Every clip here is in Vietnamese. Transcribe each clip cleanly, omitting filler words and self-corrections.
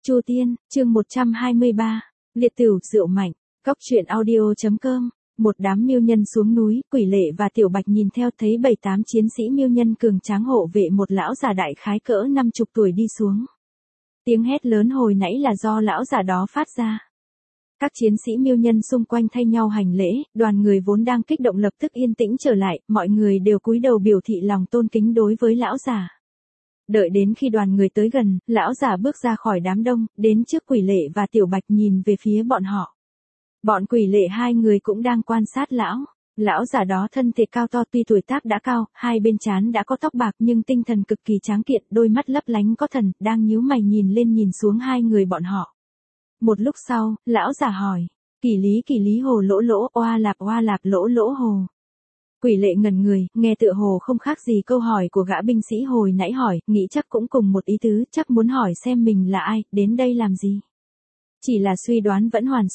Chu Tiên, chương 123, liệt tửu rượu mạnh, góc truyện audio.com. Một đám miêu nhân xuống núi, Quỷ Lệ và Tiểu Bạch nhìn theo thấy 7-8 chiến sĩ miêu nhân cường tráng hộ vệ một lão già đại khái cỡ 50 tuổi đi xuống. Tiếng hét lớn hồi nãy là do lão già đó phát ra. Các chiến sĩ miêu nhân xung quanh thay nhau hành lễ, đoàn người vốn đang kích động lập tức yên tĩnh trở lại, mọi người đều cúi đầu biểu thị lòng tôn kính đối với lão già. Đợi đến khi đoàn người tới gần, lão già bước ra khỏi đám đông, đến trước Quỷ Lệ và Tiểu Bạch nhìn về phía bọn họ. Bọn Quỷ Lệ hai người cũng đang quan sát lão. Lão già đó thân thể cao to, tuy tuổi tác đã cao, hai bên trán đã có tóc bạc nhưng tinh thần cực kỳ tráng kiện, đôi mắt lấp lánh có thần, đang nhíu mày nhìn lên nhìn xuống hai người bọn họ. Một lúc sau, lão già hỏi, Kỷ lý hồ lỗ lỗ, oa lạp lỗ lỗ hồ. Quỷ Lệ ngẩn người, nghe tựa hồ không khác gì câu hỏi của gã binh sĩ hồi nãy hỏi, nghĩ chắc cũng cùng một ý tứ, chắc muốn hỏi xem mình là ai, đến đây làm gì. Chỉ là suy đoán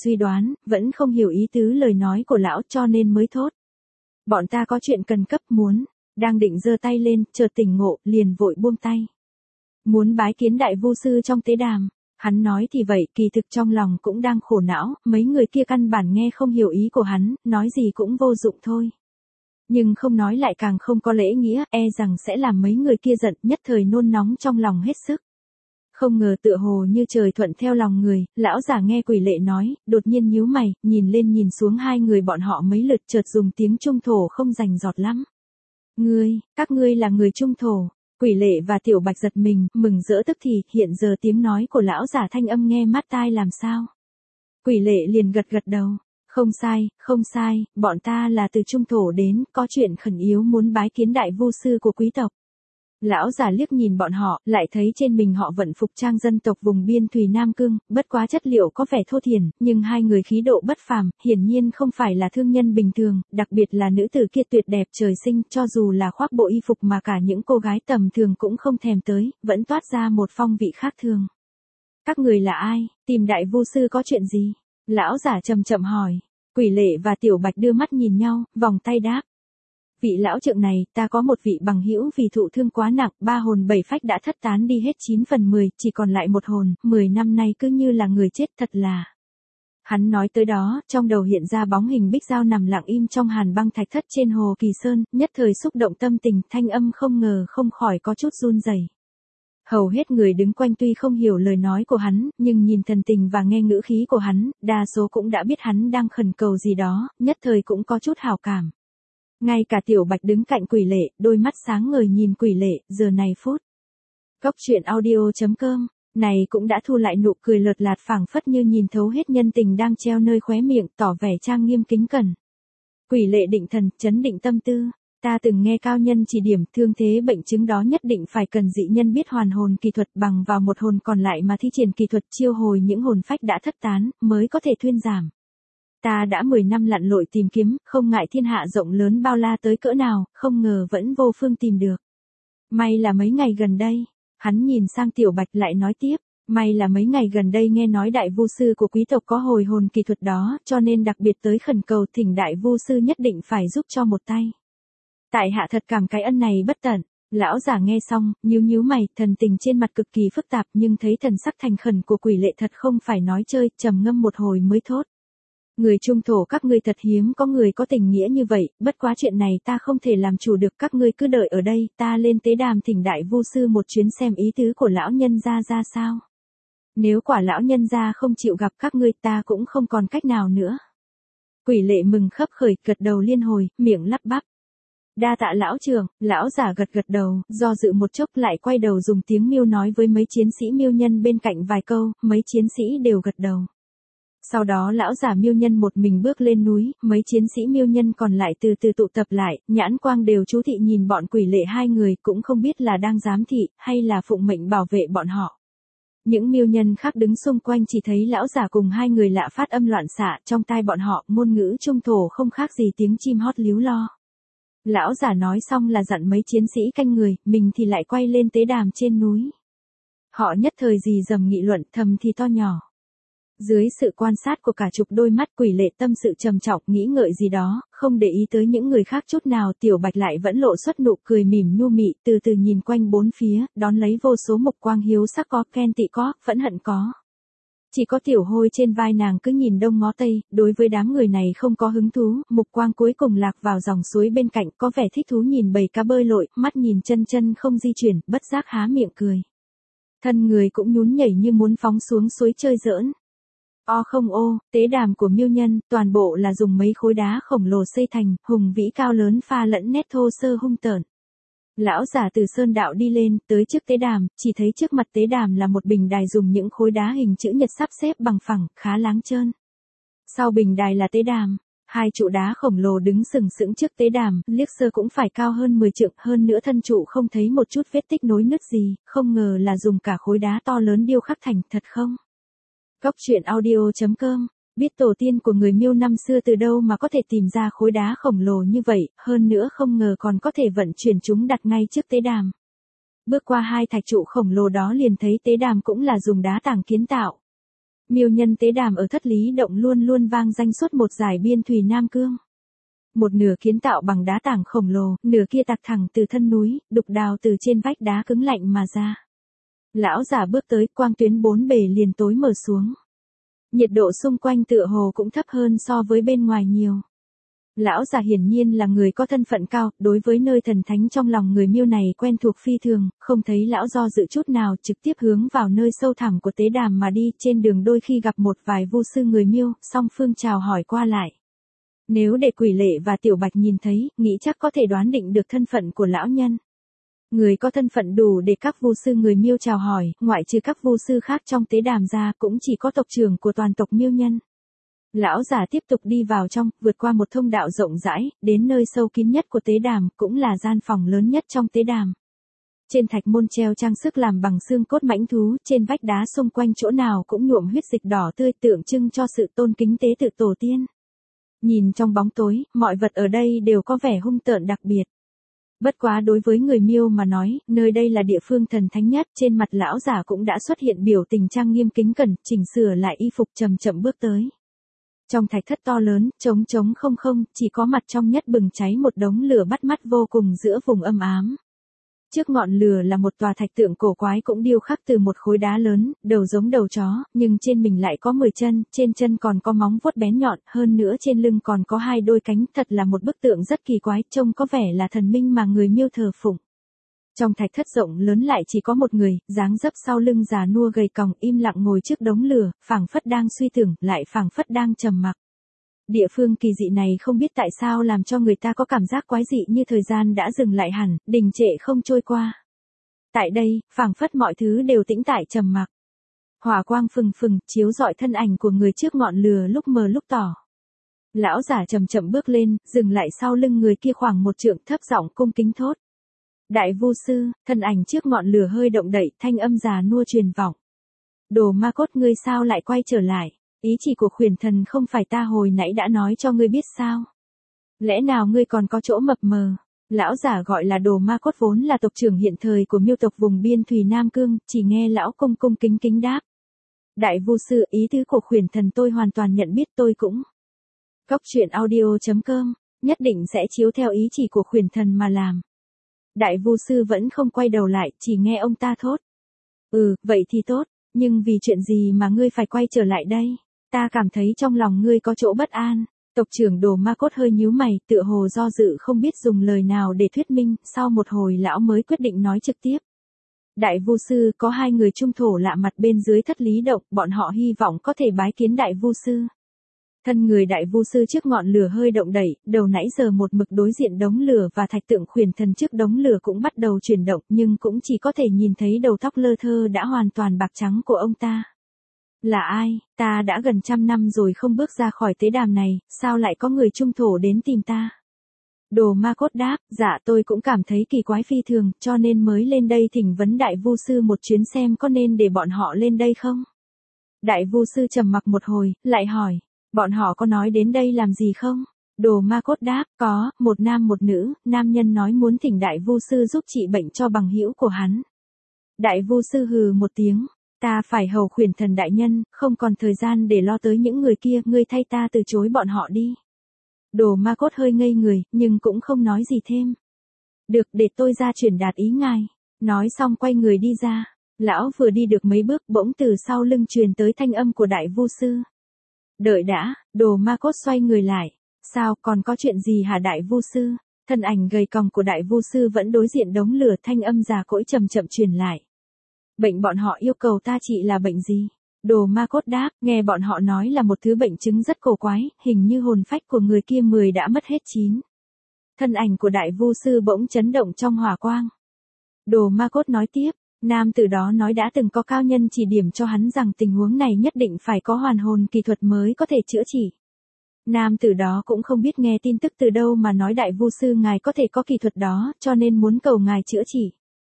vẫn không hiểu ý tứ lời nói của lão cho nên mới thốt. Bọn ta có chuyện cần cấp muốn, đang định giơ tay lên, chợt tỉnh ngộ, liền vội buông tay. Muốn bái kiến đại vu sư trong tế đàm. Hắn nói thì vậy, kỳ thực trong lòng cũng đang khổ não, mấy người kia căn bản nghe không hiểu ý của hắn, nói gì cũng vô dụng thôi. Nhưng không nói lại càng không có lễ nghĩa, rằng sẽ làm mấy người kia giận, nhất thời nôn nóng trong lòng hết sức. Không ngờ tựa hồ như trời thuận theo lòng người, lão già nghe Quỷ Lệ nói, đột nhiên nhíu mày, nhìn lên nhìn xuống hai người bọn họ mấy lượt, chợt dùng tiếng Trung thổ không rành rọt lắm. Các ngươi là người Trung thổ. Quỷ Lệ và Tiểu Bạch giật mình, mừng rỡ tức thì, hiện giờ tiếng nói của lão già thanh âm nghe mát tai làm sao. Quỷ Lệ liền gật đầu. Không sai, bọn ta là từ Trung thổ đến, có chuyện khẩn yếu muốn bái kiến đại vu sư của quý tộc. Lão già liếc nhìn bọn họ, lại thấy trên mình họ vận phục trang dân tộc vùng biên thùy Nam Cương, bất quá chất liệu có vẻ thô thiển, nhưng hai người khí độ bất phàm, hiển nhiên không phải là thương nhân bình thường, đặc biệt là nữ tử kia tuyệt đẹp trời sinh, cho dù là khoác bộ y phục mà cả những cô gái tầm thường cũng không thèm tới, vẫn toát ra một phong vị khác thường. Các người là ai, tìm đại vu sư có chuyện gì? Lão già chậm hỏi. Quỷ Lệ và Tiểu Bạch đưa mắt nhìn nhau, vòng tay đáp. Vị lão trượng này, ta có một vị bằng hữu vì thụ thương quá nặng, 3 hồn 7 phách đã thất tán đi hết 9 phần 10, chỉ còn lại 1 hồn, 10 năm nay cứ như là người chết thật là. Hắn nói tới đó, trong đầu hiện ra bóng hình Bích Giao nằm lặng im trong hàn băng thạch thất trên hồ Kỳ Sơn, nhất thời xúc động tâm tình, thanh âm không ngờ không khỏi có chút run rẩy. Hầu hết người đứng quanh tuy không hiểu lời nói của hắn, nhưng nhìn thần tình và nghe ngữ khí của hắn, đa số cũng đã biết hắn đang khẩn cầu gì đó, nhất thời cũng có chút hảo cảm. Ngay cả Tiểu Bạch đứng cạnh Quỷ Lệ, đôi mắt sáng ngời nhìn Quỷ Lệ, giờ này phút. Góc truyện audio.com, này cũng đã thu lại nụ cười lợt lạt phảng phất như nhìn thấu hết nhân tình đang treo nơi khóe miệng, tỏ vẻ trang nghiêm kính cẩn. Quỷ Lệ định thần, chấn định tâm tư. Ta từng nghe cao nhân chỉ điểm, thương thế bệnh chứng đó nhất định phải cần dị nhân biết hoàn hồn kỳ thuật, bằng vào 1 hồn còn lại mà thi triển kỳ thuật chiêu hồi những hồn phách đã thất tán, mới có thể thuyên giảm. Ta đã 10 năm lặn lội tìm kiếm, không ngại thiên hạ rộng lớn bao la tới cỡ nào, không ngờ vẫn vô phương tìm được. May là mấy ngày gần đây, hắn nhìn sang Tiểu Bạch lại nói tiếp, may là mấy ngày gần đây nghe nói đại vu sư của quý tộc có hồi hồn kỳ thuật đó, cho nên đặc biệt tới khẩn cầu thỉnh đại vu sư nhất định phải giúp cho một tay. Tại hạ thật cảm cái ân này bất tận. Lão già nghe xong, nhíu mày, thần tình trên mặt cực kỳ phức tạp, nhưng thấy thần sắc thành khẩn của Quỷ Lệ thật không phải nói chơi, trầm ngâm một hồi mới thốt. Người Trung thổ các ngươi thật hiếm có người có tình nghĩa như vậy, bất quá chuyện này ta không thể làm chủ được, các ngươi cứ đợi ở đây, ta lên tế đàm thỉnh đại vu sư một chuyến xem ý tứ của lão nhân gia ra sao. Nếu quả lão nhân gia không chịu gặp các ngươi, ta cũng không còn cách nào nữa. Quỷ Lệ mừng khấp khởi, gật đầu liên hồi, miệng lắp bắp. Đa tạ lão trưởng, lão giả gật đầu, do dự một chốc lại quay đầu dùng tiếng miêu nói với mấy chiến sĩ miêu nhân bên cạnh vài câu, mấy chiến sĩ đều gật đầu. Sau đó lão giả miêu nhân một mình bước lên núi, mấy chiến sĩ miêu nhân còn lại từ từ tụ tập lại, nhãn quang đều chú thị nhìn bọn Quỷ Lệ hai người, cũng không biết là đang giám thị, hay là phụng mệnh bảo vệ bọn họ. Những miêu nhân khác đứng xung quanh chỉ thấy lão giả cùng hai người lạ phát âm loạn xạ, trong tai bọn họ, ngôn ngữ Trung thổ không khác gì tiếng chim hót líu lo. Lão giả nói xong là dặn mấy chiến sĩ canh người, mình thì lại quay lên tế đàm trên núi. Họ nhất thời rì rầm nghị luận, thầm thì to nhỏ. Dưới sự quan sát của cả chục đôi mắt, Quỷ Lệ tâm sự trầm trọng, nghĩ ngợi gì đó, không để ý tới những người khác chút nào. Tiểu Bạch lại vẫn lộ xuất nụ cười mỉm nhu mị, từ từ nhìn quanh bốn phía, đón lấy vô số mục quang hiếu sắc có, ghen tị có, phẫn hận có, Chỉ có tiểu hôi trên vai nàng cứ nhìn đông ngó tây, đối với đám người này không có hứng thú, mục quang cuối cùng lạc vào dòng suối bên cạnh, có vẻ thích thú nhìn bầy cá bơi lội, mắt nhìn chân chân không di chuyển, bất giác há miệng cười. Thân người cũng nhún nhảy như muốn phóng xuống suối chơi giỡn. O không ô, tế đàm của miêu nhân, toàn bộ là dùng mấy khối đá khổng lồ xây thành, hùng vĩ cao lớn pha lẫn nét thô sơ hung tợn. Lão giả từ sơn đạo đi lên, tới trước tế đàm, chỉ thấy trước mặt tế đàm là một bình đài dùng những khối đá hình chữ nhật sắp xếp bằng phẳng, khá láng trơn. Sau bình đài là tế đàm, hai trụ đá khổng lồ đứng sừng sững trước tế đàm, liếc sơ cũng phải cao hơn 10 trượng, hơn nữa thân trụ không thấy một chút vết tích nối nứt gì, không ngờ là dùng cả khối đá to lớn điêu khắc thành, thật không? Góc truyện audio.com, biết tổ tiên của người Miêu năm xưa từ đâu mà có thể tìm ra khối đá khổng lồ như vậy, hơn nữa không ngờ còn có thể vận chuyển chúng đặt ngay trước tế đàm. Bước qua hai thạch trụ khổng lồ đó liền thấy tế đàm cũng là dùng đá tảng kiến tạo. Miêu nhân tế đàm ở Thất Lý Động luôn luôn vang danh suốt một dải biên thùy Nam Cương. Một nửa kiến tạo bằng đá tảng khổng lồ, nửa kia tạc thẳng từ thân núi, đục đào từ trên vách đá cứng lạnh mà ra. Lão giả bước tới, quang tuyến bốn bề liền tối mở xuống. Nhiệt độ xung quanh tựa hồ cũng thấp hơn so với bên ngoài nhiều. Lão giả hiển nhiên là người có thân phận cao, đối với nơi thần thánh trong lòng người Miêu này quen thuộc phi thường, không thấy lão do dự chút nào, trực tiếp hướng vào nơi sâu thẳm của tế đàm mà đi, trên đường đôi khi gặp một vài vu sư người Miêu, song phương chào hỏi qua lại. Nếu để Quỷ Lệ và Tiểu Bạch nhìn thấy, nghĩ chắc có thể đoán định được thân phận của lão nhân. Người có thân phận đủ để các vu sư người Miêu chào hỏi, ngoại trừ các vu sư khác trong tế đàm ra, cũng chỉ có tộc trưởng của toàn tộc Miêu nhân. Lão giả tiếp tục đi vào trong, vượt qua một thông đạo rộng rãi, đến nơi sâu kín nhất của tế đàm, cũng là gian phòng lớn nhất trong tế đàm. Trên thạch môn treo trang sức làm bằng xương cốt mãnh thú, trên vách đá xung quanh chỗ nào cũng nhuộm huyết dịch đỏ tươi, tượng trưng cho sự tôn kính tế tự tổ tiên. Nhìn trong bóng tối, mọi vật ở đây đều có vẻ hung tợn đặc biệt. Bất quá đối với người Miêu mà nói, nơi đây là địa phương thần thánh nhất, trên mặt lão giả cũng đã xuất hiện biểu tình trang nghiêm kính cẩn, chỉnh sửa lại y phục chậm chậm bước tới. Trong thạch thất to lớn, trống trống không không, chỉ có mặt trong nhất bừng cháy một đống lửa bắt mắt vô cùng giữa vùng âm ám. Trước ngọn lửa là một tòa thạch tượng cổ quái cũng điêu khắc từ một khối đá lớn, đầu giống đầu chó, nhưng trên mình lại có 10 chân, trên chân còn có móng vuốt bén nhọn, hơn nữa trên lưng còn có hai đôi cánh, thật là một bức tượng rất kỳ quái, trông có vẻ là thần minh mà người Miêu thờ phụng. Trong thạch thất rộng lớn lại chỉ có một người, dáng dấp sau lưng già nua gầy còng, im lặng ngồi trước đống lửa, phảng phất đang suy tưởng, lại phảng phất đang trầm mặc. Địa phương kỳ dị này không biết tại sao làm cho người ta có cảm giác quái dị như thời gian đã dừng lại hẳn, đình trệ không trôi qua. Tại đây, phảng phất mọi thứ đều tĩnh tại trầm mặc. Hỏa quang phừng phừng, chiếu rọi thân ảnh của người trước ngọn lửa lúc mờ lúc tỏ. Lão giả chậm chậm bước lên, dừng lại sau lưng người kia khoảng một trượng, thấp giọng cung kính thốt. Đại vu sư, thân ảnh trước ngọn lửa hơi động đậy, thanh âm già nua truyền vọng. Đồ ma cốt, ngươi sao lại quay trở lại? Ý chỉ của khuyển thần không phải ta hồi nãy đã nói cho ngươi biết sao? Lẽ nào ngươi còn có chỗ mập mờ? Lão giả gọi là Đồ Ma Cốt vốn là tộc trưởng hiện thời của Miêu tộc vùng biên thùy Nam Cương, chỉ nghe lão cung cung kính kính đáp. Đại vu sư, ý tứ của khuyển thần tôi hoàn toàn nhận biết, tôi cũng. Góc truyện audio.com, nhất định sẽ chiếu theo ý chỉ của khuyển thần mà làm. Đại vu sư vẫn không quay đầu lại, chỉ nghe ông ta thốt. Vậy thì tốt, nhưng vì chuyện gì mà ngươi phải quay trở lại đây? Ta cảm thấy trong lòng ngươi có chỗ bất an. Tộc trưởng Đồ Ma Cốt hơi nhíu mày, tựa hồ do dự không biết dùng lời nào để thuyết minh, sau một hồi lão mới quyết định nói trực tiếp. Đại vu sư, có hai người trung thổ lạ mặt bên dưới Thất Lý Động, bọn họ hy vọng có thể bái kiến đại vu sư. Thân người đại vu sư trước ngọn lửa hơi động đẩy, đầu nãy giờ một mực đối diện đống lửa và thạch tượng khuyển thần trước đống lửa cũng bắt đầu chuyển động, nhưng cũng chỉ có thể nhìn thấy đầu tóc lơ thơ đã hoàn toàn bạc trắng của ông ta. Là ai? Ta đã gần 100 năm rồi không bước ra khỏi tế đàm này, sao lại có người trung thổ đến tìm ta? Đồ Ma Cốt đáp, dạ tôi cũng cảm thấy kỳ quái phi thường, cho nên mới lên đây thỉnh vấn đại vu sư một chuyến xem có nên để bọn họ lên đây không? Đại vu sư trầm mặc một hồi, lại hỏi, bọn họ có nói đến đây làm gì không? Đồ Ma Cốt đáp, có, một nam một nữ, nam nhân nói muốn thỉnh đại vu sư giúp trị bệnh cho bằng hữu của hắn. Đại vu sư hừ một tiếng. Ta phải hầu khuyển thần đại nhân, không còn thời gian để lo tới những người kia, ngươi thay ta từ chối bọn họ đi. Đồ Ma Cốt hơi ngây người, nhưng cũng không nói gì thêm. Được, để tôi ra truyền đạt ý ngài. Nói xong quay người đi ra. Lão vừa đi được mấy bước bỗng từ sau lưng truyền tới thanh âm của đại vu sư. Đợi đã, Đồ Ma Cốt xoay người lại. Sao, còn có chuyện gì hả đại vu sư? Thân ảnh gầy còng của đại vu sư vẫn đối diện đống lửa, thanh âm già cỗi chậm chậm truyền lại. Bệnh bọn họ yêu cầu ta trị là bệnh gì? Đồ Ma Cốt đáp, nghe bọn họ nói là một thứ bệnh chứng rất cổ quái, hình như hồn phách của người kia 10 đã mất hết 9. Thân ảnh của đại vu sư bỗng chấn động trong hỏa quang. Đồ Ma Cốt nói tiếp, nam tử đó nói đã từng có cao nhân chỉ điểm cho hắn rằng tình huống này nhất định phải có hoàn hồn kỳ thuật mới có thể chữa trị. Nam tử đó cũng không biết nghe tin tức từ đâu mà nói đại vu sư ngài có thể có kỳ thuật đó, cho nên muốn cầu ngài chữa trị.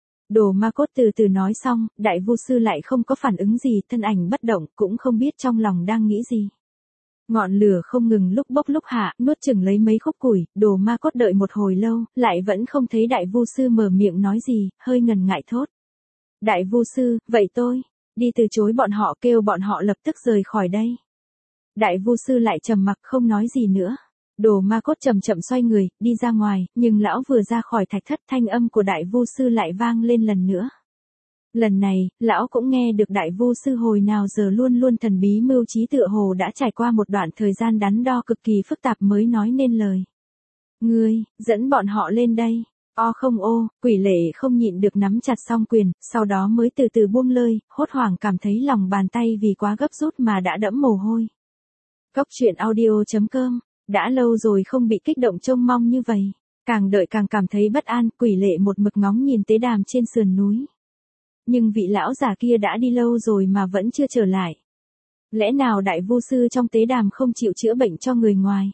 Đồ Ma Cốt từ từ nói xong, đại vu sư lại không có phản ứng gì, thân ảnh bất động, cũng không biết trong lòng đang nghĩ gì. Ngọn lửa không ngừng lúc bốc lúc hạ, nuốt chửng lấy mấy khúc củi, Đồ Ma Cốt đợi một hồi lâu, lại vẫn không thấy đại vu sư mở miệng nói gì, hơi ngần ngại thốt. Đại vu sư, vậy tôi, đi từ chối bọn họ, kêu bọn họ lập tức rời khỏi đây. Đại vu sư lại trầm mặc không nói gì nữa. Đồ Ma Cốt chậm chậm xoay người, đi ra ngoài, nhưng lão vừa ra khỏi thạch thất, thanh âm của đại vu sư lại vang lên lần nữa. Lần này, lão cũng nghe được đại vu sư hồi nào giờ luôn luôn thần bí mưu trí, tựa hồ đã trải qua một đoạn thời gian đắn đo cực kỳ phức tạp mới nói nên lời. Ngươi, dẫn bọn họ lên đây. O không ô, quỷ lệ không nhịn được nắm chặt song quyền, sau đó mới từ từ buông lơi, hốt hoảng cảm thấy lòng bàn tay vì quá gấp rút mà đã đẫm mồ hôi. Cốc truyện audio.com, đã lâu rồi không bị kích động trông mong như vậy. Càng đợi càng cảm thấy bất an, quỷ lệ một mực ngóng nhìn tế đàm trên sườn núi. Nhưng vị lão già kia đã đi lâu rồi mà vẫn chưa trở lại. Lẽ nào đại vu sư trong tế đàm không chịu chữa bệnh cho người ngoài?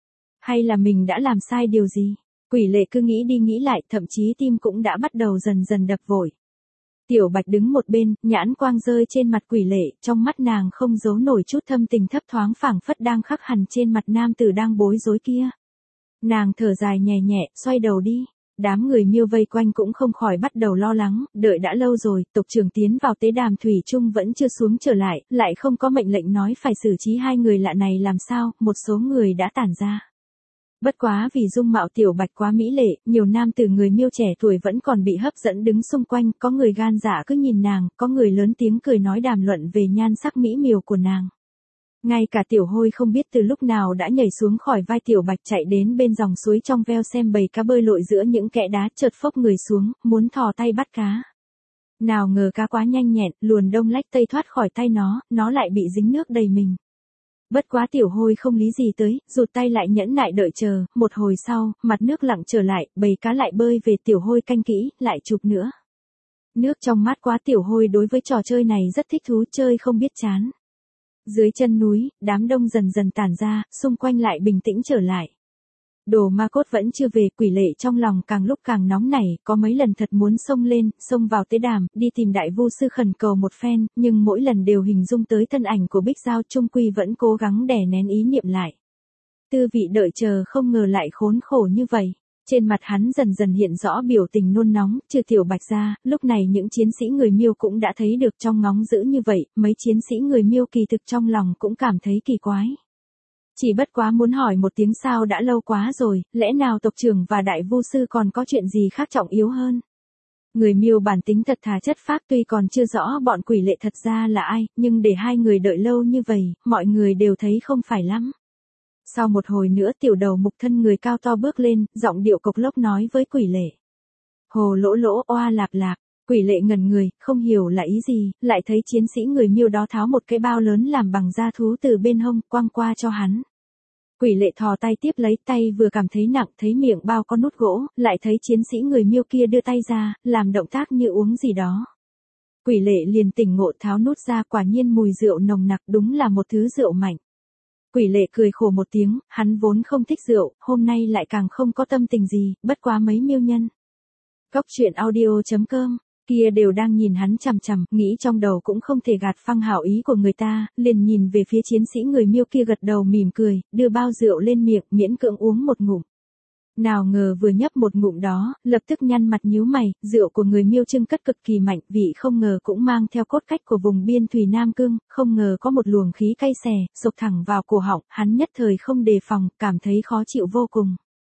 Hay là mình đã làm sai điều gì? Quỷ lệ cứ nghĩ đi nghĩ lại, thậm chí tim cũng đã bắt đầu dần dần đập vội. Tiểu Bạch đứng một bên, nhãn quang rơi trên mặt quỷ lệ, trong mắt nàng không giấu nổi chút thâm tình thấp thoáng, phảng phất đang khắc hằn trên mặt nam tử đang bối rối kia. Nàng thở dài nhẹ nhẹ, xoay đầu đi. Đám người Miêu vây quanh cũng không khỏi bắt đầu lo lắng, đợi đã lâu rồi, tộc trưởng tiến vào tế đàm thủy chung vẫn chưa xuống trở lại không có mệnh lệnh nói phải xử trí hai người lạ này làm sao, một số người đã tản ra. Bất quá vì dung mạo Tiểu Bạch quá mỹ lệ, nhiều nam tử người Miêu trẻ tuổi vẫn còn bị hấp dẫn đứng xung quanh, có người gan dạ cứ nhìn nàng, có người lớn tiếng cười nói đàm luận về nhan sắc mỹ miều của nàng. Ngay cả Tiểu Hôi không biết từ lúc nào đã nhảy xuống khỏi vai Tiểu Bạch chạy đến bên dòng suối trong veo xem bầy cá bơi lội giữa những kẽ đá, chợt phốc người xuống, muốn thò tay bắt cá. Nào ngờ cá quá nhanh nhẹn, luồn đông lách tây thoát khỏi tay nó lại bị dính nước đầy mình. Bất quá Tiểu Hôi không lý gì tới, rụt tay lại nhẫn nại đợi chờ, một hồi sau, mặt nước lặng trở lại, bầy cá lại bơi về, Tiểu Hôi canh kỹ, lại chụp nữa. Nước trong mát quá, Tiểu Hôi đối với trò chơi này rất thích thú, chơi không biết chán. Dưới chân núi, đám đông dần dần tản ra, xung quanh lại bình tĩnh trở lại. Đồ Ma Cốt vẫn chưa về, quỷ lệ trong lòng càng lúc càng nóng nảy, có mấy lần thật muốn xông vào tế đàm, đi tìm đại vu sư khẩn cầu một phen, nhưng mỗi lần đều hình dung tới thân ảnh của Bích Giao, chung quy vẫn cố gắng đè nén ý niệm lại. Tư vị đợi chờ không ngờ lại khốn khổ như vậy. Trên mặt hắn dần dần hiện rõ biểu tình nôn nóng, trừ Tiểu Bạch ra, lúc này những chiến sĩ người Miêu cũng đã thấy được trong ngóng dữ như vậy, mấy chiến sĩ người Miêu kỳ thực trong lòng cũng cảm thấy kỳ quái. Chỉ bất quá muốn hỏi một tiếng sao đã lâu quá rồi, lẽ nào tộc trưởng và đại vu sư còn có chuyện gì khác trọng yếu hơn? Người Miêu bản tính thật thà chất phác, tuy còn chưa rõ bọn quỷ lệ thật ra là ai, nhưng để hai người đợi lâu như vậy, mọi người đều thấy không phải lắm. Sau một hồi nữa tiểu đầu mục thân người cao to bước lên, giọng điệu cộc lốc nói với quỷ lệ. Hồ lỗ lỗ oa lạp lạp, quỷ lệ ngẩn người, không hiểu là ý gì, lại thấy chiến sĩ người Miêu đó tháo một cái bao lớn làm bằng da thú từ bên hông, quăng qua cho hắn. Quỷ lệ thò tay tiếp lấy, tay vừa cảm thấy nặng, thấy miệng bao có nút gỗ, lại thấy chiến sĩ người Miêu kia đưa tay ra, làm động tác như uống gì đó. Quỷ lệ liền tỉnh ngộ tháo nút ra, quả nhiên mùi rượu nồng nặc, đúng là một thứ rượu mạnh. Quỷ lệ cười khổ một tiếng, hắn vốn không thích rượu, hôm nay lại càng không có tâm tình gì, bất quá mấy Miêu nhân. Cốc truyện audio.com, kia đều đang nhìn hắn chằm chằm, nghĩ trong đầu cũng không thể gạt phăng hảo ý của người ta, liền nhìn về phía chiến sĩ người Miêu kia gật đầu mỉm cười, đưa bao rượu lên miệng, miễn cưỡng uống một ngụm. Nào ngờ vừa nhấp một ngụm đó, lập tức nhăn mặt nhíu mày, rượu của người Miêu trưng cất cực kỳ mạnh, vị không ngờ cũng mang theo cốt cách của vùng biên thùy Nam Cương, không ngờ có một luồng khí cay xè, xộc thẳng vào cổ họng, hắn nhất thời không đề phòng, cảm thấy khó chịu vô cùng.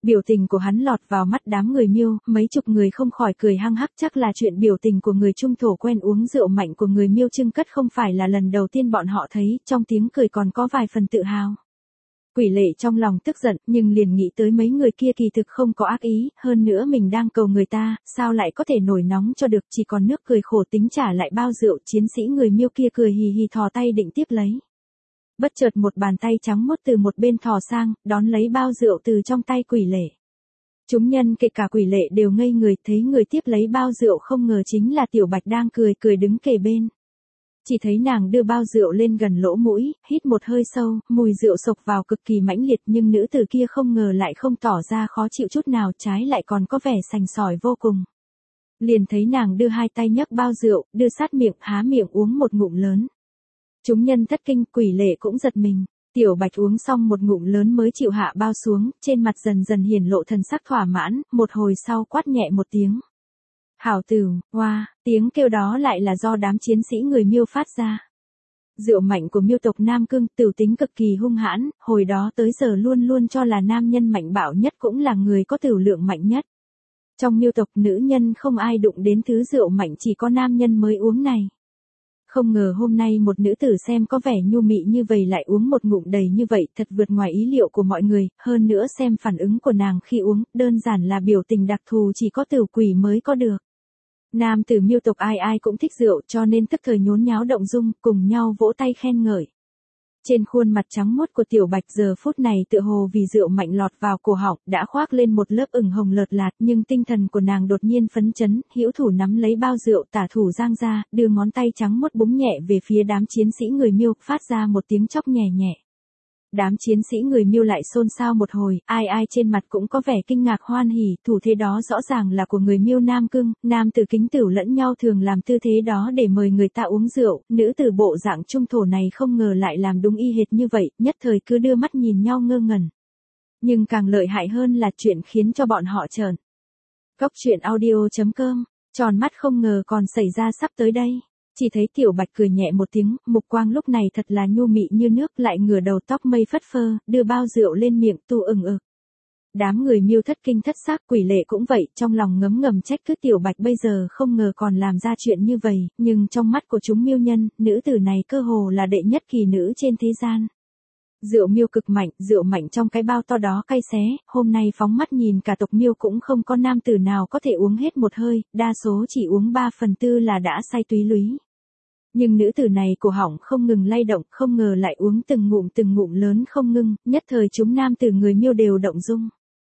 Biểu tình của hắn lọt vào mắt đám người Miêu, mấy chục người không khỏi cười hăng hắc, chắc là chuyện biểu tình của người trung thổ quen uống rượu mạnh của người Miêu Trưng Cất không phải là lần đầu tiên bọn họ thấy, trong tiếng cười còn có vài phần tự hào. Quỷ Lệ trong lòng tức giận, nhưng liền nghĩ tới mấy người kia kỳ thực không có ác ý, hơn nữa mình đang cầu người ta, sao lại có thể nổi nóng cho được, chỉ còn nước cười khổ tính trả lại bao rượu. Chiến sĩ người Miêu kia cười hì hì thò tay định tiếp lấy. Bất chợt một bàn tay trắng muốt từ một bên thò sang, đón lấy bao rượu từ trong tay Quỷ Lệ. Chúng nhân kể cả Quỷ Lệ đều ngây người, thấy người tiếp lấy bao rượu không ngờ chính là Tiểu Bạch đang cười cười đứng kề bên. Chỉ thấy nàng đưa bao rượu lên gần lỗ mũi, hít một hơi sâu, mùi rượu xộc vào cực kỳ mãnh liệt, nhưng nữ tử kia không ngờ lại không tỏ ra khó chịu chút nào, trái lại còn có vẻ sành sỏi vô cùng. Liền thấy nàng đưa hai tay nhấc bao rượu, đưa sát miệng, há miệng uống một ngụm lớn. Chúng nhân thất kinh, Quỷ Lệ cũng giật mình. Tiểu Bạch uống xong một ngụm lớn mới chịu hạ bao xuống, trên mặt dần dần hiển lộ thần sắc thỏa mãn, một hồi sau quát nhẹ một tiếng. Hảo Tửu, hoa, tiếng kêu đó lại là do đám chiến sĩ người Miêu phát ra. Rượu mạnh của Miêu tộc Nam Cương, Tửu tính cực kỳ hung hãn, hồi đó tới giờ luôn luôn cho là nam nhân mạnh bạo nhất cũng là người có tửu lượng mạnh nhất. Trong Miêu tộc nữ nhân không ai đụng đến thứ rượu mạnh, chỉ có nam nhân mới uống này. Không ngờ hôm nay một nữ tử xem có vẻ nhu mị như vậy lại uống một ngụm đầy như vậy, thật vượt ngoài ý liệu của mọi người, hơn nữa xem phản ứng của nàng khi uống, đơn giản là biểu tình đặc thù chỉ có Tửu quỷ mới có được. Nam tử Miêu tộc ai ai cũng thích rượu cho nên tức thời nhốn nháo động dung, cùng nhau vỗ tay khen ngợi. Trên khuôn mặt trắng muốt của Tiểu Bạch giờ phút này tựa hồ vì rượu mạnh lọt vào cổ họng, đã khoác lên một lớp ửng hồng lợt lạt, nhưng tinh thần của nàng đột nhiên phấn chấn, hữu thủ nắm lấy bao rượu, tả thủ giang ra, đưa ngón tay trắng muốt búng nhẹ về phía đám chiến sĩ người Miêu, phát ra một tiếng chóc nhẹ nhẹ. Đám chiến sĩ người Miêu lại xôn xao một hồi, ai ai trên mặt cũng có vẻ kinh ngạc hoan hỉ, thủ thế đó rõ ràng là của người Miêu Nam Cương, nam tử kính tửu lẫn nhau thường làm tư thế đó để mời người ta uống rượu, nữ tử bộ dạng trung thổ này không ngờ lại làm đúng y hệt như vậy, nhất thời cứ đưa mắt nhìn nhau ngơ ngẩn. Nhưng càng lợi hại hơn là chuyện khiến cho bọn họ trợn. Cốc truyện audio.com, tròn mắt không ngờ còn xảy ra sắp tới đây. Chỉ thấy Tiểu Bạch cười nhẹ một tiếng, mục quang lúc này thật là nhu mị như nước, lại ngửa đầu tóc mây phất phơ, đưa bao rượu lên miệng tu ừng ực. Đám người Miêu thất kinh thất xác, Quỷ Lệ cũng vậy, trong lòng ngấm ngầm trách cứ Tiểu Bạch bây giờ không ngờ còn làm ra chuyện như vậy, nhưng trong mắt của chúng Miêu nhân, nữ tử này cơ hồ là đệ nhất kỳ nữ trên thế gian. Rượu Miêu cực mạnh, rượu mạnh trong cái bao to đó cay xé, hôm nay phóng mắt nhìn cả tộc Miêu cũng không có nam tử nào có thể uống hết một hơi, đa số chỉ uống 3/4 là đã say túy lúy. Nhưng nữ tử này cổ họng không ngừng lay động, không ngờ lại uống từng ngụm lớn không ngưng, nhất thời chúng nam tử người Miêu đều động dung.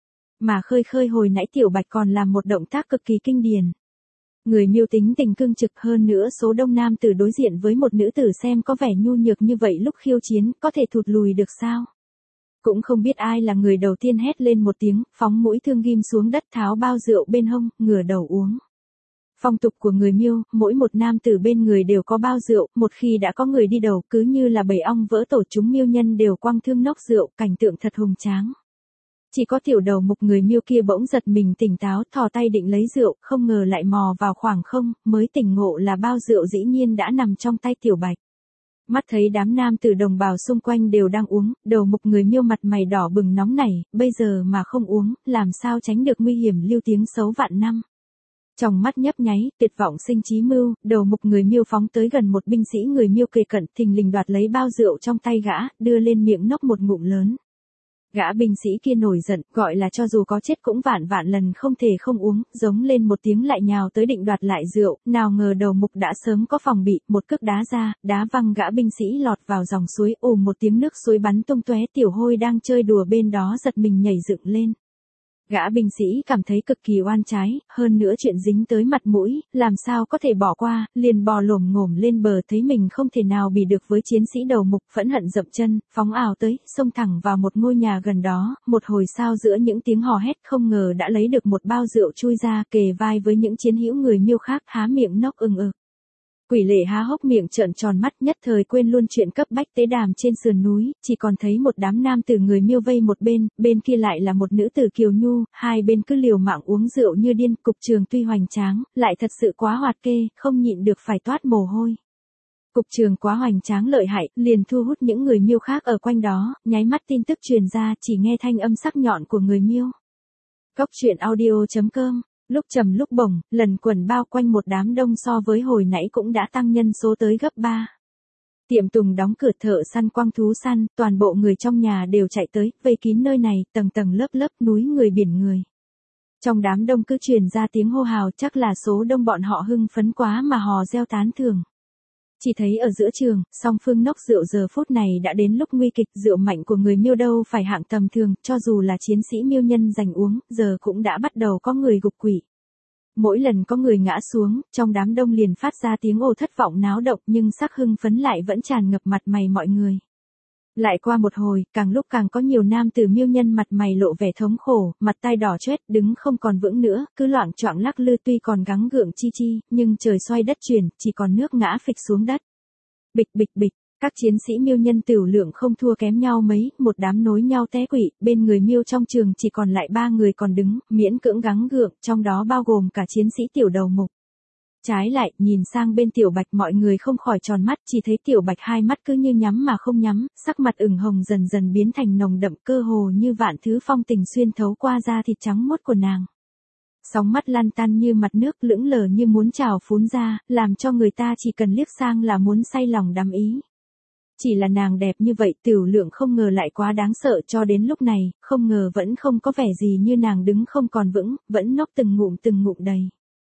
Mà khơi khơi hồi nãy Tiểu Bạch còn làm một động tác cực kỳ kinh điển. Người Miêu tính tình cương trực, hơn nữa số đông nam tử đối diện với một nữ tử xem có vẻ nhu nhược như vậy lúc khiêu chiến, có thể thụt lùi được sao? Cũng không biết ai là người đầu tiên hét lên một tiếng, phóng mũi thương ghim xuống đất, tháo bao rượu bên hông, ngửa đầu uống. Phong tục của người Miêu, mỗi một nam tử bên người đều có bao rượu, một khi đã có người đi đầu, cứ như là bầy ong vỡ tổ, chúng Miêu nhân đều quăng thương nốc rượu, cảnh tượng thật hùng tráng. Chỉ có tiểu đầu mục người Miêu kia bỗng giật mình tỉnh táo, thò tay định lấy rượu, không ngờ lại mò vào khoảng không, mới tỉnh ngộ là bao rượu dĩ nhiên đã nằm trong tay Tiểu Bạch. Mắt thấy đám nam tử đồng bào xung quanh đều đang uống, đầu mục người Miêu mặt mày đỏ bừng nóng nảy, bây giờ mà không uống, làm sao tránh được nguy hiểm lưu tiếng xấu vạn năm. Trong mắt nhấp nháy, tuyệt vọng sinh chí mưu, đầu mục người Miêu phóng tới gần một binh sĩ người Miêu kề cận, thình lình đoạt lấy bao rượu trong tay gã, đưa lên miệng nốc một ngụm lớn. Gã binh sĩ kia nổi giận, gọi là cho dù có chết cũng vạn lần không thể không uống, giống lên một tiếng lại nhào tới định đoạt lại rượu, nào ngờ đầu mục đã sớm có phòng bị, một cước đá ra, đá văng gã binh sĩ lọt vào dòng suối, một tiếng nước suối bắn tung tóe, Tiểu Hôi đang chơi đùa bên đó giật mình nhảy dựng lên. Gã binh sĩ cảm thấy cực kỳ oan trái, hơn nữa chuyện dính tới mặt mũi, làm sao có thể bỏ qua, liền bò lồm ngổm lên bờ, thấy mình không thể nào bì được với chiến sĩ đầu mục, phẫn hận dậm chân, phóng ào tới, xông thẳng vào một ngôi nhà gần đó, một hồi sau giữa những tiếng hò hét không ngờ đã lấy được một bao rượu chui ra, kề vai với những chiến hữu người Miêu khác, há miệng nốc ừng ực. Quỷ Lệ há hốc miệng trợn tròn mắt, nhất thời quên luôn chuyện cấp bách tế đàm trên sườn núi, chỉ còn thấy một đám nam tử người Miêu vây một bên kia lại là một nữ tử kiều nhu, hai bên cứ liều mạng uống rượu như điên, cục trường tuy hoành tráng, lại thật sự quá hoạt kê, không nhịn được phải toát mồ hôi. Cục trường quá hoành tráng lợi hại, liền thu hút những người Miêu khác ở quanh đó, nháy mắt tin tức truyền ra, chỉ nghe thanh âm sắc nhọn của người Miêu. Cóc truyện audio.com, lúc trầm lúc bổng, lần quần bao quanh một đám đông so với hồi nãy cũng đã tăng nhân số tới gấp 3. Tiệm tùng đóng cửa, thợ săn quăng thú săn, toàn bộ người trong nhà đều chạy tới, vây kín nơi này, tầng tầng lớp lớp, núi người biển người. Trong đám đông cứ truyền ra tiếng hô hào, chắc là số đông bọn họ hưng phấn quá mà hò reo tán thưởng. Chỉ thấy ở giữa trường, song phương nốc rượu giờ phút này đã đến lúc nguy kịch, rượu mạnh của người Miêu đâu phải hạng tầm thường, cho dù là chiến sĩ Miêu nhân giành uống, giờ cũng đã bắt đầu có người gục quỵ. Mỗi lần có người ngã xuống, trong đám đông liền phát ra tiếng ồ thất vọng náo động, nhưng sắc hưng phấn lại vẫn tràn ngập mặt mày mọi người. Lại qua một hồi, càng lúc càng có nhiều nam tử Miêu nhân mặt mày lộ vẻ thống khổ, mặt tai đỏ choét, đứng không còn vững nữa, cứ loạng choạng lắc lư, tuy còn gắng gượng chi chi, nhưng trời xoay đất chuyển, chỉ còn nước ngã phịch xuống đất. Bịch bịch bịch, các chiến sĩ Miêu nhân tửu lượng không thua kém nhau mấy, một đám nối nhau té quỵ, bên người Miêu trong trường chỉ còn lại 3 người còn đứng, miễn cưỡng gắng gượng, trong đó bao gồm cả chiến sĩ Tiểu Đầu Mục. Trái lại, nhìn sang bên Tiểu Bạch, mọi người không khỏi tròn mắt, chỉ thấy Tiểu Bạch hai mắt cứ như nhắm mà không nhắm, sắc mặt ửng hồng dần dần biến thành nồng đậm, cơ hồ như vạn thứ phong tình xuyên thấu qua da thịt trắng muốt của nàng. Sóng mắt lăn tăn như mặt nước, lững lờ như muốn trào phún ra, làm cho người ta chỉ cần liếc sang là muốn say lòng đắm ý. Chỉ là nàng đẹp như vậy, Tiểu Lượng không ngờ lại quá đáng sợ, cho đến lúc này, không ngờ vẫn không có vẻ gì như nàng đứng không còn vững, vẫn nốc từng ngụm đầy.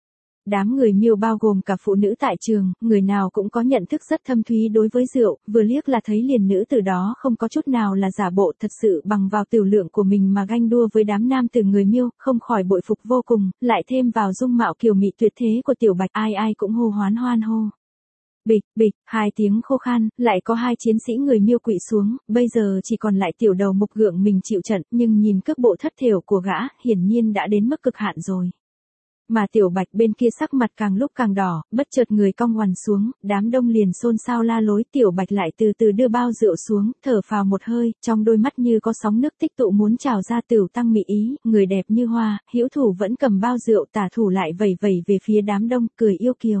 Đám người Miêu bao gồm cả phụ nữ tại trường, người nào cũng có nhận thức rất thâm thúy đối với rượu, vừa liếc là thấy liền nữ từ đó không có chút nào là giả bộ, thật sự bằng vào Tiểu Lượng của mình mà ganh đua với đám nam từ người Miêu, không khỏi bội phục vô cùng, lại thêm vào dung mạo kiều mị tuyệt thế của Tiểu Bạch, ai ai cũng hô hoán hoan hô. Bịch bịch, hai tiếng khô khan, lại có 2 chiến sĩ người Miêu quỵ xuống, bây giờ chỉ còn lại Tiểu Đầu Mục gượng mình chịu trận, nhưng nhìn cước bộ thất thểu của gã, hiển nhiên đã đến mức cực hạn rồi. Mà Tiểu Bạch bên kia sắc mặt càng lúc càng đỏ, bất chợt người cong ngoằn xuống, đám đông liền xôn xao la lối, Tiểu Bạch lại từ từ đưa bao rượu xuống, thở phào một hơi, trong đôi mắt như có sóng nước tích tụ muốn trào ra, Tiểu tăng mị ý, người đẹp như hoa, hữu thủ vẫn cầm bao rượu, tả thủ lại vẩy vẩy về phía đám đông, cười yêu kiều.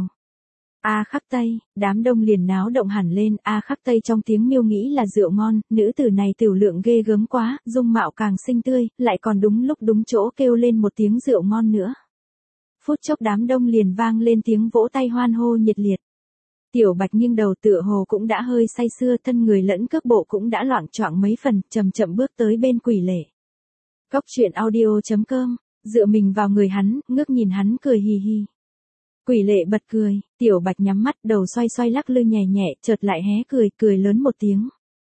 A Khắc Tây, đám đông liền náo động hẳn lên, A Khắc Tây trong tiếng Miêu nghĩ là rượu ngon, nữ tử này Tiểu Lượng ghê gớm quá, dung mạo càng xinh tươi, lại còn đúng lúc đúng chỗ kêu lên một tiếng rượu ngon nữa. Phút chốc đám đông liền vang lên tiếng vỗ tay hoan hô nhiệt liệt. Tiểu Bạch nghiêng đầu tựa hồ cũng đã hơi say sưa, thân người lẫn cước bộ cũng đã loạng choạng mấy phần, chậm chậm bước tới bên Quỷ Lệ. Cóc truyện audio.com, dựa mình vào người hắn, ngước nhìn hắn cười hì hì. Quỷ Lệ bật cười, Tiểu Bạch nhắm mắt, đầu xoay xoay lắc lư nhẹ nhẹ, chợt lại hé cười lớn một tiếng.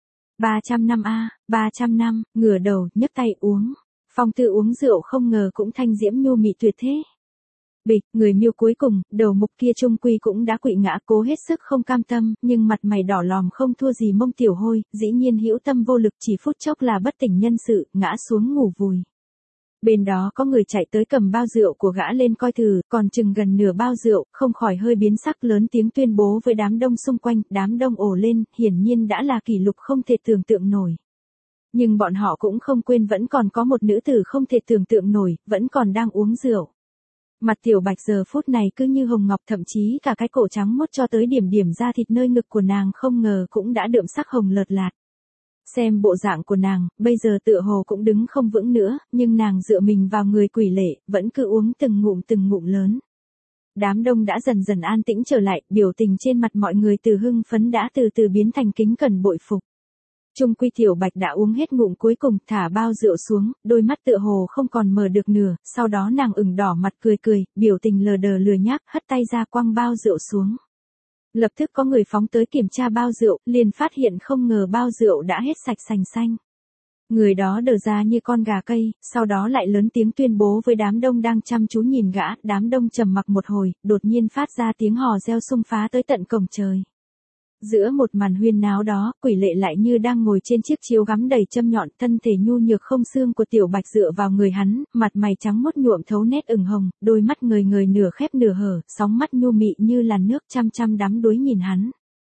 300 năm a, 300 năm, ngửa đầu, nhấc tay uống. Phong tư uống rượu không ngờ cũng thanh diễm nhu mị tuyệt thế. Bịch, người Miêu cuối cùng, đầu mục kia trung quy cũng đã quỵ ngã, cố hết sức không cam tâm, nhưng mặt mày đỏ lòm không thua gì Mông Tiểu Hôi, dĩ nhiên hữu tâm vô lực, chỉ phút chốc là bất tỉnh nhân sự, ngã xuống ngủ vùi. Bên đó có người chạy tới cầm bao rượu của gã lên coi thử, còn chừng gần nửa bao rượu, không khỏi hơi biến sắc, lớn tiếng tuyên bố với đám đông xung quanh, đám đông ồ lên, hiển nhiên đã là kỷ lục không thể tưởng tượng nổi. Nhưng bọn họ cũng không quên vẫn còn có một nữ tử không thể tưởng tượng nổi, vẫn còn đang uống rượu. Mặt Tiểu Bạch giờ phút này cứ như hồng ngọc, thậm chí cả cái cổ trắng mốt cho tới điểm điểm da thịt nơi ngực của nàng không ngờ cũng đã đượm sắc hồng lợt lạt. Xem bộ dạng của nàng, bây giờ tựa hồ cũng đứng không vững nữa, nhưng nàng dựa mình vào người Quỷ Lệ, vẫn cứ uống từng ngụm lớn. Đám đông đã dần dần an tĩnh trở lại, biểu tình trên mặt mọi người từ hưng phấn đã từ từ biến thành kính cẩn bội phục. Trung quy Tiểu Bạch đã uống hết ngụm cuối cùng, thả bao rượu xuống, đôi mắt tựa hồ không còn mở được nửa, sau đó nàng ửng đỏ mặt cười, biểu tình lờ đờ lười nhác, hất tay ra quăng bao rượu xuống. Lập tức có người phóng tới kiểm tra bao rượu, liền phát hiện không ngờ bao rượu đã hết sạch sành xanh. Người đó đờ ra như con gà cây, sau đó lại lớn tiếng tuyên bố với đám đông đang chăm chú nhìn gã, đám đông trầm mặc một hồi, đột nhiên phát ra tiếng hò reo xung phá tới tận cổng trời. Giữa một màn huyên náo đó, Quỷ Lệ lại như đang ngồi trên chiếc chiếu gắm đầy châm nhọn, thân thể nhu nhược không xương của Tiểu Bạch dựa vào người hắn, mặt mày trắng mốt nhuộm thấu nét ửng hồng, đôi mắt ngời nửa khép nửa hở, sóng mắt nhu mị như làn nước, chăm đắm đuối nhìn hắn.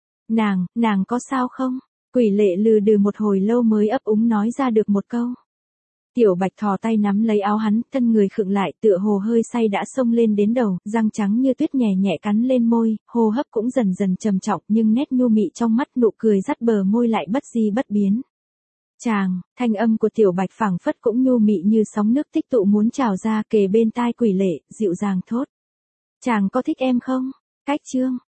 Nàng có sao không? Quỷ Lệ lừ đừ một hồi lâu mới ấp úng nói ra được một câu. Tiểu Bạch thò tay nắm lấy áo hắn, thân người khựng lại, tựa hồ hơi say đã xông lên đến đầu, răng trắng như tuyết nhẹ nhẹ cắn lên môi, hô hấp cũng dần dần trầm trọng, nhưng nét nhu mị trong mắt, nụ cười dắt bờ môi lại bất di bất biến. Chàng, thanh âm của Tiểu Bạch phảng phất cũng nhu mị như sóng nước tích tụ muốn trào ra kề bên tai Quỷ Lệ, dịu dàng thốt. Chàng có thích em không? Cách chương.